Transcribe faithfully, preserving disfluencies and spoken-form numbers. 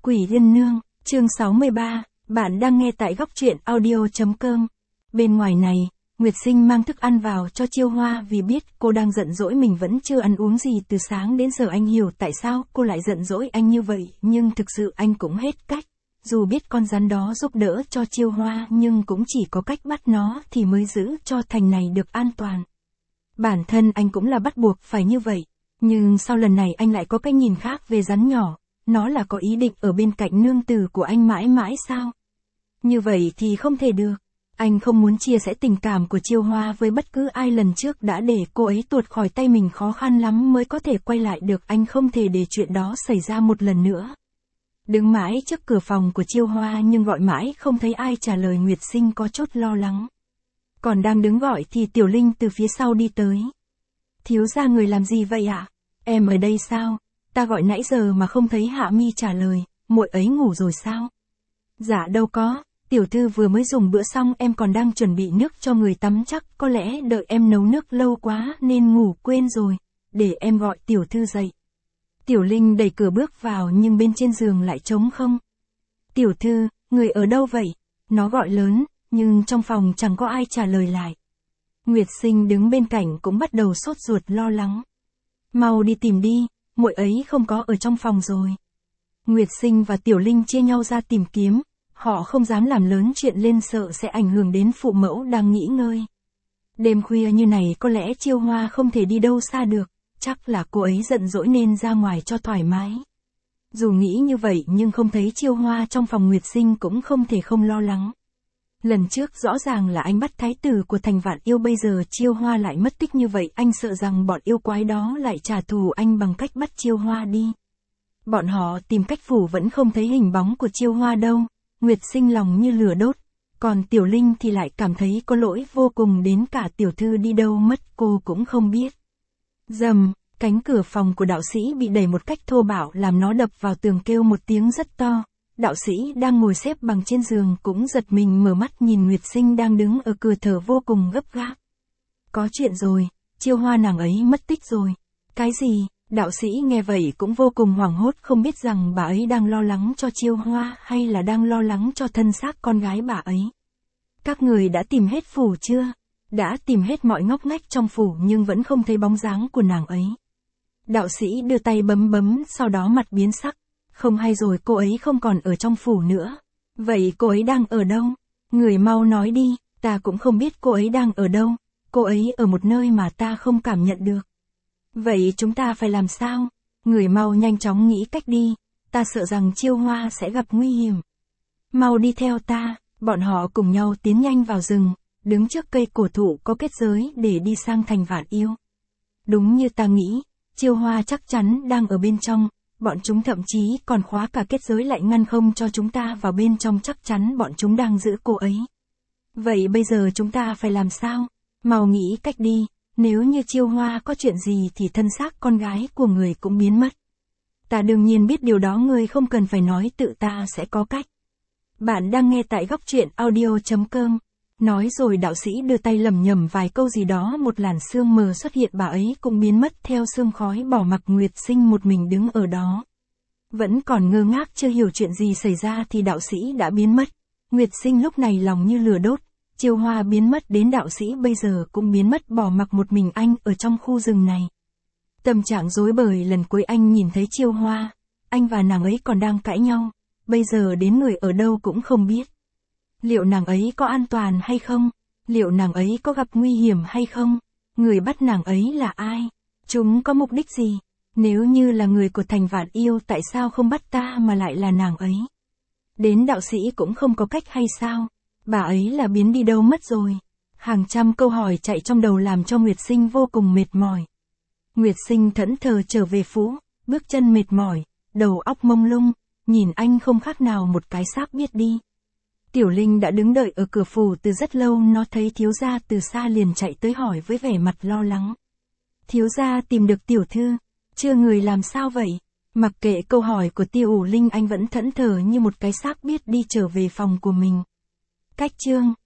Quỷ Liên Nương, chương sáu mươi ba, bạn đang nghe tại góc truyện audio.com. Bên ngoài này, Nguyệt Sinh mang thức ăn vào cho Chiêu Hoa vì biết cô đang giận dỗi mình vẫn chưa ăn uống gì từ sáng đến giờ. Anh hiểu tại sao cô lại giận dỗi anh như vậy, nhưng thực sự anh cũng hết cách. Dù biết con rắn đó giúp đỡ cho Chiêu Hoa nhưng cũng chỉ có cách bắt nó thì mới giữ cho thành này được an toàn. Bản thân anh cũng là bắt buộc phải như vậy, nhưng sau lần này anh lại có cái nhìn khác về rắn nhỏ. Nó là có ý định ở bên cạnh nương tử của anh mãi mãi sao? Như vậy thì không thể được. Anh không muốn chia sẻ tình cảm của Chiêu Hoa với bất cứ ai. Lần trước đã để cô ấy tuột khỏi tay mình khó khăn lắm mới có thể quay lại được. Anh không thể để chuyện đó xảy ra một lần nữa. Đứng mãi trước cửa phòng của Chiêu Hoa nhưng gọi mãi không thấy ai trả lời. Nguyệt Sinh có chút lo lắng. Còn đang đứng gọi thì Tiểu Linh từ phía sau đi tới. Thiếu gia người làm gì vậy ạ? À? Em ở đây sao? Ta gọi nãy giờ mà không thấy Hạ Mi trả lời, muội ấy ngủ rồi sao? Dạ đâu có, tiểu thư vừa mới dùng bữa xong, em còn đang chuẩn bị nước cho người tắm, chắc có lẽ đợi em nấu nước lâu quá nên ngủ quên rồi, để em gọi tiểu thư dậy. Tiểu Linh đẩy cửa bước vào nhưng bên trên giường lại trống không. Tiểu thư, người ở đâu vậy? Nó gọi lớn, nhưng trong phòng chẳng có ai trả lời lại. Nguyệt Sinh đứng bên cạnh cũng bắt đầu sốt ruột lo lắng. Mau đi tìm đi. Muội ấy không có ở trong phòng rồi. Nguyệt Sinh và Tiểu Linh chia nhau ra tìm kiếm, họ không dám làm lớn chuyện lên sợ sẽ ảnh hưởng đến phụ mẫu đang nghỉ ngơi. Đêm khuya như này có lẽ Chiêu Hoa không thể đi đâu xa được, chắc là cô ấy giận dỗi nên ra ngoài cho thoải mái. Dù nghĩ như vậy nhưng không thấy Chiêu Hoa trong phòng, Nguyệt Sinh cũng không thể không lo lắng. Lần trước rõ ràng là anh bắt thái tử của thành Vạn Yêu, bây giờ Chiêu Hoa lại mất tích như vậy, anh sợ rằng bọn yêu quái đó lại trả thù anh bằng cách bắt Chiêu Hoa đi. Bọn họ tìm cách phủ vẫn không thấy hình bóng của Chiêu Hoa đâu. Nguyệt Sinh lòng như lửa đốt, còn Tiểu Linh thì lại cảm thấy có lỗi vô cùng, đến cả tiểu thư đi đâu mất cô cũng không biết. Rầm, cánh cửa phòng của đạo sĩ bị đẩy một cách thô bạo làm nó đập vào tường kêu một tiếng rất to. Đạo sĩ đang ngồi xếp bằng trên giường cũng giật mình mở mắt nhìn Nguyệt Sinh đang đứng ở cửa thở vô cùng gấp gáp. Có chuyện rồi, Chiêu Hoa nàng ấy mất tích rồi. Cái gì? Đạo sĩ nghe vậy cũng vô cùng hoảng hốt, không biết rằng bà ấy đang lo lắng cho Chiêu Hoa hay là đang lo lắng cho thân xác con gái bà ấy. Các người đã tìm hết phủ chưa? Đã tìm hết mọi ngóc ngách trong phủ nhưng vẫn không thấy bóng dáng của nàng ấy. Đạo sĩ đưa tay bấm bấm, sau đó mặt biến sắc. Không hay rồi, cô ấy không còn ở trong phủ nữa. Vậy cô ấy đang ở đâu? Người mau nói đi, ta cũng không biết cô ấy đang ở đâu. Cô ấy ở một nơi mà ta không cảm nhận được. Vậy chúng ta phải làm sao? Người mau nhanh chóng nghĩ cách đi, ta sợ rằng Chiêu Hoa sẽ gặp nguy hiểm. Mau đi theo ta. Bọn họ cùng nhau tiến nhanh vào rừng, đứng trước cây cổ thụ có kết giới để đi sang thành Vạn Yêu. Đúng như ta nghĩ, Chiêu Hoa chắc chắn đang ở bên trong. Bọn chúng thậm chí còn khóa cả kết giới lại ngăn không cho chúng ta vào bên trong, chắc chắn bọn chúng đang giữ cô ấy. Vậy bây giờ chúng ta phải làm sao? Mau nghĩ cách đi, nếu như Chiêu Hoa có chuyện gì thì thân xác con gái của người cũng biến mất. Ta đương nhiên biết điều đó, người không cần phải nói, tự ta sẽ có cách. Bạn đang nghe tại góc truyện audio.com. Nói rồi đạo sĩ đưa tay lẩm nhẩm vài câu gì đó, một làn sương mờ xuất hiện, bà ấy cũng biến mất theo sương khói, bỏ mặc Nguyệt Sinh một mình đứng ở đó. Vẫn còn ngơ ngác chưa hiểu chuyện gì xảy ra thì đạo sĩ đã biến mất. Nguyệt Sinh lúc này lòng như lửa đốt, Chiêu Hoa biến mất, đến đạo sĩ bây giờ cũng biến mất, bỏ mặc một mình anh ở trong khu rừng này. Tâm trạng rối bời, lần cuối anh nhìn thấy Chiêu Hoa, anh và nàng ấy còn đang cãi nhau, bây giờ đến người ở đâu cũng không biết. Liệu nàng ấy có an toàn hay không? Liệu nàng ấy có gặp nguy hiểm hay không? Người bắt nàng ấy là ai? Chúng có mục đích gì? Nếu như là người của thành Vạn Yêu, tại sao không bắt ta mà lại là nàng ấy? Đến đạo sĩ cũng không có cách hay sao? Bà ấy là biến đi đâu mất rồi? Hàng trăm câu hỏi chạy trong đầu làm cho Nguyệt Sinh vô cùng mệt mỏi. Nguyệt Sinh thẫn thờ trở về phủ, bước chân mệt mỏi, đầu óc mông lung, nhìn anh không khác nào một cái xác biết đi. Tiểu Linh đã đứng đợi ở cửa phủ từ rất lâu, nó thấy thiếu gia từ xa liền chạy tới hỏi với vẻ mặt lo lắng. Thiếu gia tìm được tiểu thư, chưa, người làm sao vậy? Mặc kệ câu hỏi của Tiểu Linh, anh vẫn thẫn thờ như một cái xác biết đi trở về phòng của mình. Cách chương